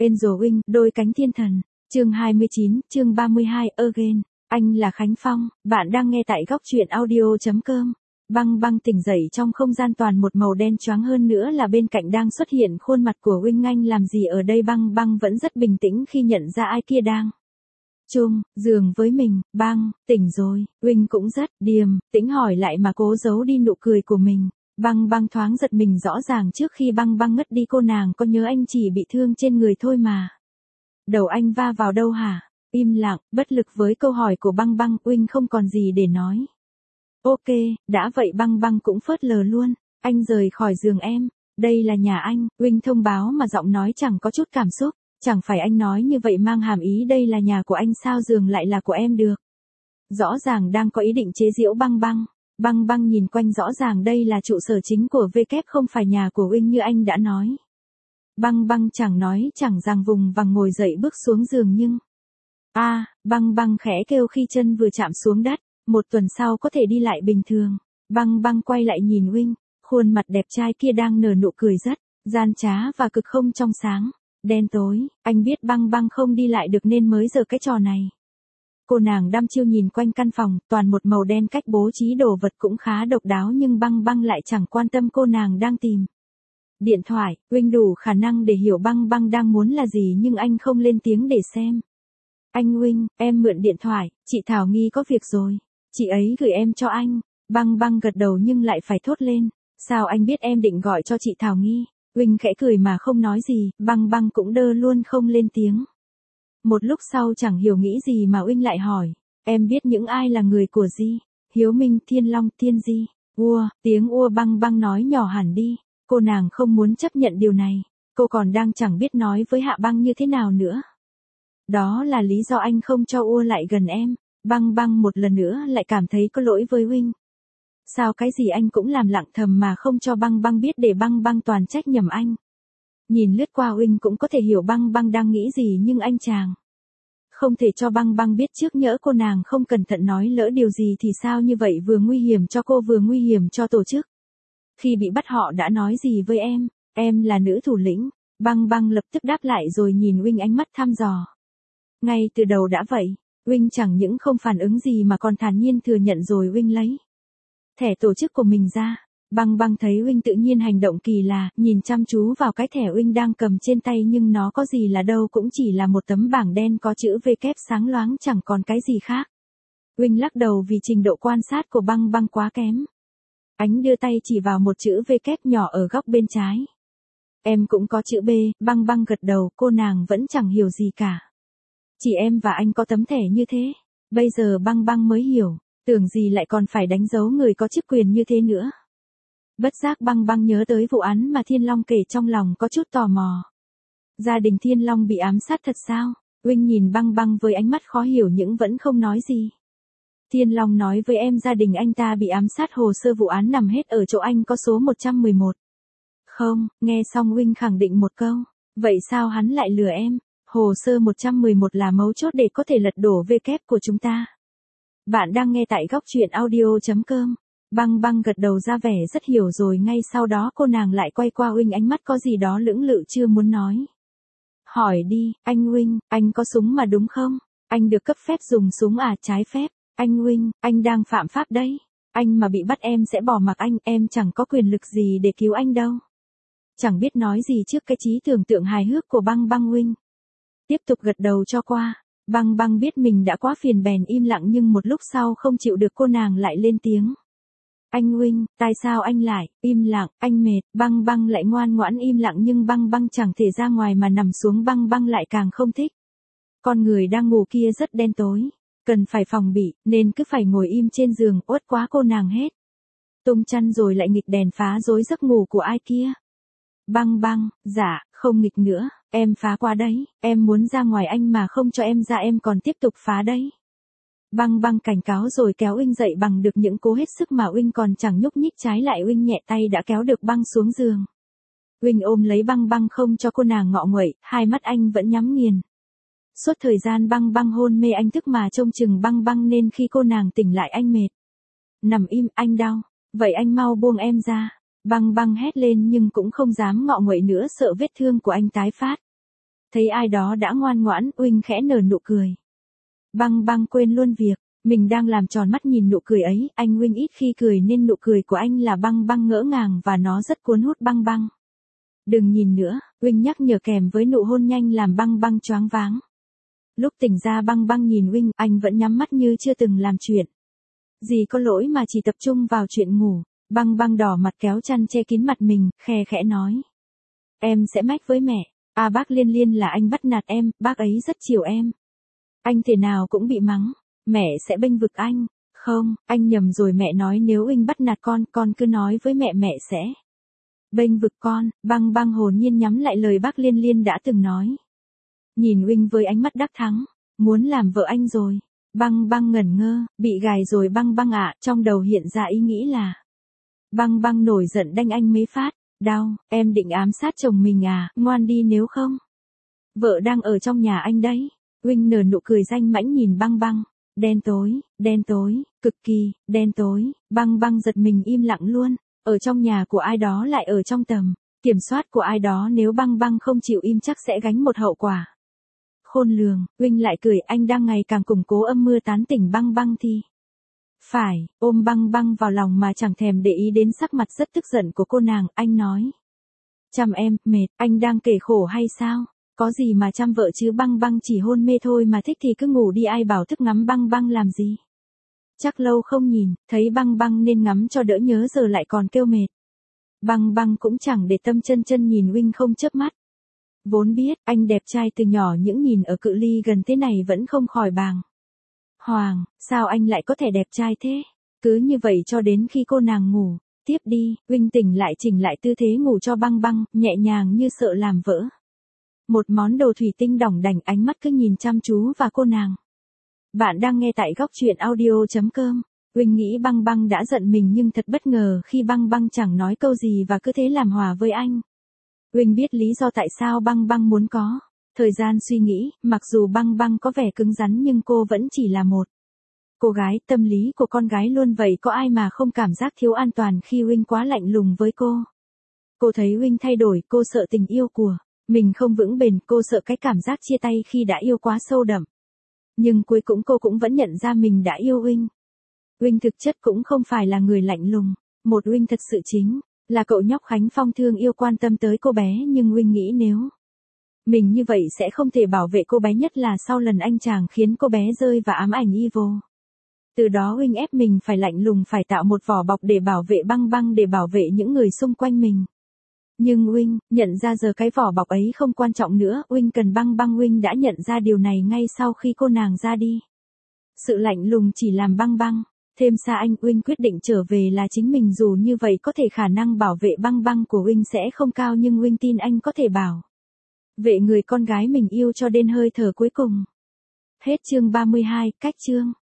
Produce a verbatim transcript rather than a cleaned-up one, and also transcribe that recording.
Angel Wing, đôi cánh thiên thần. Chương hai mươi chín, chương ba mươi hai, Again. Anh là Khánh Phong, bạn đang nghe tại góc truyện audio chấm com. Băng băng tỉnh dậy trong không gian toàn một màu đen choáng, hơn nữa là bên cạnh đang xuất hiện khuôn mặt của Wing. Anh làm gì ở đây? Băng băng vẫn rất bình tĩnh khi nhận ra ai kia đang chung giường với mình. Băng, tỉnh rồi. Wing cũng rất điềm tĩnh hỏi lại mà cố giấu đi nụ cười của mình. Băng băng thoáng giật mình, rõ ràng trước khi băng băng ngất đi cô nàng có nhớ anh chỉ bị thương trên người thôi mà. Đầu anh va vào đâu hả? Im lặng, bất lực với câu hỏi của băng băng. Wing không còn gì để nói. Ok, đã vậy băng băng cũng phớt lờ luôn. Anh rời khỏi giường em. Đây là nhà anh, Wing thông báo mà giọng nói chẳng có chút cảm xúc. Chẳng phải anh nói như vậy mang hàm ý đây là nhà của anh sao giường lại là của em được? Rõ ràng đang có ý định chế giễu băng băng. Băng băng nhìn quanh, rõ ràng đây là trụ sở chính của W, không phải nhà của Wing như anh đã nói. Băng băng chẳng nói chẳng rằng vùng vằng ngồi dậy bước xuống giường nhưng... a à, băng băng khẽ kêu khi chân vừa chạm xuống đất. Một tuần sau có thể đi lại bình thường. Băng băng quay lại nhìn Wing. Khuôn mặt đẹp trai kia đang nở nụ cười rất gian trá và cực không trong sáng. Đen tối, anh biết băng băng không đi lại được nên mới giờ cái trò này. Cô nàng đăm chiêu nhìn quanh căn phòng, toàn một màu đen, cách bố trí đồ vật cũng khá độc đáo nhưng băng băng lại chẳng quan tâm cô nàng đang tìm. Điện thoại, Wing đủ khả năng để hiểu băng băng đang muốn là gì nhưng anh không lên tiếng để xem. Anh Wing, em mượn điện thoại, chị Thảo Nghi có việc rồi. Chị ấy gửi em cho anh. Băng băng gật đầu nhưng lại phải thốt lên. Sao anh biết em định gọi cho chị Thảo Nghi? Wing khẽ cười mà không nói gì, băng băng cũng đơ luôn không lên tiếng. Một lúc sau chẳng hiểu nghĩ gì mà Wing lại hỏi. Em biết những ai là người của Di? Hiếu Minh, Thiên Long, Thiên Di. Ua, tiếng ua băng băng nói nhỏ hẳn đi. Cô nàng không muốn chấp nhận điều này. Cô còn đang chẳng biết nói với Hạ Băng như thế nào nữa. Đó là lý do anh không cho ua lại gần em. Băng băng một lần nữa lại cảm thấy có lỗi với Wing. Sao cái gì anh cũng làm lặng thầm mà không cho băng băng biết để băng băng toàn trách nhầm anh. Nhìn lướt qua Wing cũng có thể hiểu băng băng đang nghĩ gì nhưng anh chàng không thể cho băng băng biết trước, nhỡ cô nàng không cẩn thận nói lỡ điều gì thì sao, như vậy vừa nguy hiểm cho cô vừa nguy hiểm cho tổ chức. Khi bị bắt họ đã nói gì với em? Em là nữ thủ lĩnh. Băng băng lập tức đáp lại rồi nhìn Wing ánh mắt thăm dò. Ngay từ đầu đã vậy. Wing chẳng những không phản ứng gì mà còn thản nhiên thừa nhận rồi Wing lấy thẻ tổ chức của mình ra. Băng băng thấy Wing tự nhiên hành động kỳ lạ, nhìn chăm chú vào cái thẻ Wing đang cầm trên tay nhưng nó có gì là đâu, cũng chỉ là một tấm bảng đen có chữ W sáng loáng, chẳng còn cái gì khác. Wing lắc đầu vì trình độ quan sát của băng băng quá kém. Ánh đưa tay chỉ vào một chữ W nhỏ ở góc bên trái. Em cũng có chữ B, băng băng gật đầu, cô nàng vẫn chẳng hiểu gì cả. Chỉ em và anh có tấm thẻ như thế. Bây giờ băng băng mới hiểu, tưởng gì lại còn phải đánh dấu người có chức quyền như thế nữa. Bất giác băng băng nhớ tới vụ án mà Thiên Long kể, trong lòng có chút tò mò. Gia đình Thiên Long bị ám sát thật sao? Wing nhìn băng băng với ánh mắt khó hiểu nhưng vẫn không nói gì. Thiên Long nói với em gia đình anh ta bị ám sát, hồ sơ vụ án nằm hết ở chỗ anh có số một trăm mười một. Không, nghe xong Wing khẳng định một câu. Vậy sao hắn lại lừa em? Hồ sơ một trăm mười một là mấu chốt để có thể lật đổ W của chúng ta. Bạn đang nghe tại góc truyện audio chấm com. Băng băng gật đầu ra vẻ rất hiểu rồi, ngay sau đó cô nàng lại quay qua Wing, ánh mắt có gì đó lưỡng lự chưa muốn nói. Hỏi đi, anh Wing, anh có súng mà đúng không? Anh được cấp phép dùng súng à? Trái phép. Anh Wing, anh đang phạm pháp đấy. Anh mà bị bắt em sẽ bỏ mặc anh, em chẳng có quyền lực gì để cứu anh đâu. Chẳng biết nói gì trước cái trí tưởng tượng hài hước của băng băng. Wing tiếp tục gật đầu cho qua. Băng băng biết mình đã quá phiền bèn im lặng nhưng một lúc sau không chịu được cô nàng lại lên tiếng. Anh Wing, tại sao anh lại im lặng? Anh mệt. Băng băng lại ngoan ngoãn im lặng nhưng băng băng chẳng thể ra ngoài mà nằm xuống, băng băng lại càng không thích. Con người đang ngủ kia rất đen tối, cần phải phòng bị nên cứ phải ngồi im trên giường, uất quá cô nàng hết tung chăn rồi lại nghịch đèn phá rối giấc ngủ của ai kia. Băng băng, dạ, không nghịch nữa, em phá qua đấy, em muốn ra ngoài anh mà không cho em ra em còn tiếp tục phá đấy. Băng băng cảnh cáo rồi kéo Wing dậy bằng được những cố hết sức mà Wing còn chẳng nhúc nhích, trái lại Wing nhẹ tay đã kéo được băng xuống giường. Wing ôm lấy băng băng không cho cô nàng ngọ nguậy, hai mắt anh vẫn nhắm nghiền. Suốt thời gian băng băng hôn mê anh thức mà trông chừng băng băng nên khi cô nàng tỉnh lại anh mệt. Nằm im, anh đau, vậy anh mau buông em ra. Băng băng hét lên nhưng cũng không dám ngọ nguậy nữa, sợ vết thương của anh tái phát. Thấy ai đó đã ngoan ngoãn, Uỳnh khẽ nở nụ cười. Băng băng quên luôn việc, mình đang làm tròn mắt nhìn nụ cười ấy, anh Uỳnh ít khi cười nên nụ cười của anh là băng băng ngỡ ngàng và nó rất cuốn hút băng băng. Đừng nhìn nữa, Uỳnh nhắc nhở kèm với nụ hôn nhanh làm băng băng choáng váng. Lúc tỉnh ra băng băng nhìn Uỳnh, anh vẫn nhắm mắt như chưa từng làm chuyện. Gì có lỗi mà chỉ tập trung vào chuyện ngủ, băng băng đỏ mặt kéo chăn che kín mặt mình, khe khẽ nói. Em sẽ mách với mẹ, à bác Liên Liên là anh bắt nạt em, bác ấy rất chiều em. Anh thể nào cũng bị mắng, mẹ sẽ bênh vực anh. Không, anh nhầm rồi, mẹ nói nếu Uỳnh bắt nạt con, con cứ nói với mẹ, mẹ sẽ bênh vực con. Băng băng hồn nhiên nhắm lại lời bác Liên Liên đã từng nói. Nhìn Uỳnh với ánh mắt đắc thắng, muốn làm vợ anh rồi. Băng băng ngẩn ngơ, bị gài rồi băng băng ạ, trong đầu hiện ra ý nghĩ là. Băng băng nổi giận đanh anh mấy phát, đau, em định ám sát chồng mình à, ngoan đi nếu không. Vợ đang ở trong nhà anh đấy. Uỳnh nở nụ cười danh mãnh nhìn băng băng. Đen tối, đen tối, cực kỳ, đen tối, băng băng giật mình im lặng luôn. Ở trong nhà của ai đó lại ở trong tầm kiểm soát của ai đó, nếu băng băng không chịu im chắc sẽ gánh một hậu quả khôn lường. Uỳnh lại cười, anh đang ngày càng củng cố âm mưu tán tỉnh băng băng thì phải, ôm băng băng vào lòng mà chẳng thèm để ý đến sắc mặt rất tức giận của cô nàng, anh nói. Chăm em, mệt, anh đang kể khổ hay sao? Có gì mà chăm vợ chứ, băng băng chỉ hôn mê thôi mà, thích thì cứ ngủ đi, ai bảo thức ngắm băng băng làm gì. Chắc lâu không nhìn, thấy băng băng nên ngắm cho đỡ nhớ giờ lại còn kêu mệt. Băng băng cũng chẳng để tâm, chân chân nhìn Uỳnh không chớp mắt. Vốn biết, anh đẹp trai từ nhỏ, những nhìn ở cự ly gần thế này vẫn không khỏi bàng hoàng, sao anh lại có thể đẹp trai thế? Cứ như vậy cho đến khi cô nàng ngủ tiếp đi, Uỳnh tỉnh lại chỉnh lại tư thế ngủ cho băng băng, nhẹ nhàng như sợ làm vỡ một món đồ thủy tinh đỏng đảnh, ánh mắt cứ nhìn chăm chú vào cô nàng. Bạn đang nghe tại góc truyện audio chấm com. Uỳnh nghĩ băng băng đã giận mình nhưng thật bất ngờ khi băng băng chẳng nói câu gì và cứ thế làm hòa với anh. Uỳnh biết lý do tại sao băng băng muốn có thời gian suy nghĩ, mặc dù băng băng có vẻ cứng rắn nhưng cô vẫn chỉ là một cô gái, tâm lý của con gái luôn vậy, có ai mà không cảm giác thiếu an toàn khi Uỳnh quá lạnh lùng với cô. Cô thấy Uỳnh thay đổi, cô sợ tình yêu của mình không vững bền, cô sợ cái cảm giác chia tay khi đã yêu quá sâu đậm. Nhưng cuối cùng cô cũng vẫn nhận ra mình đã yêu Uỳnh. Uỳnh thực chất cũng không phải là người lạnh lùng, một Uỳnh thật sự chính là cậu nhóc Khánh Phong thương yêu quan tâm tới cô bé, nhưng Uỳnh nghĩ nếu mình như vậy sẽ không thể bảo vệ cô bé, nhất là sau lần anh chàng khiến cô bé rơi vào ám ảnh evil. Từ đó Uỳnh ép mình phải lạnh lùng, phải tạo một vỏ bọc để bảo vệ băng băng, để bảo vệ những người xung quanh mình. Nhưng Uỳnh nhận ra giờ cái vỏ bọc ấy không quan trọng nữa, Uỳnh cần băng băng. Uỳnh đã nhận ra điều này ngay sau khi cô nàng ra đi. Sự lạnh lùng chỉ làm băng băng thêm xa anh. Uỳnh quyết định trở về là chính mình, dù như vậy có thể khả năng bảo vệ băng băng của Uỳnh sẽ không cao, nhưng Uỳnh tin anh có thể bảo vệ người con gái mình yêu cho đến hơi thở cuối cùng. Hết chương ba mươi hai, cách chương.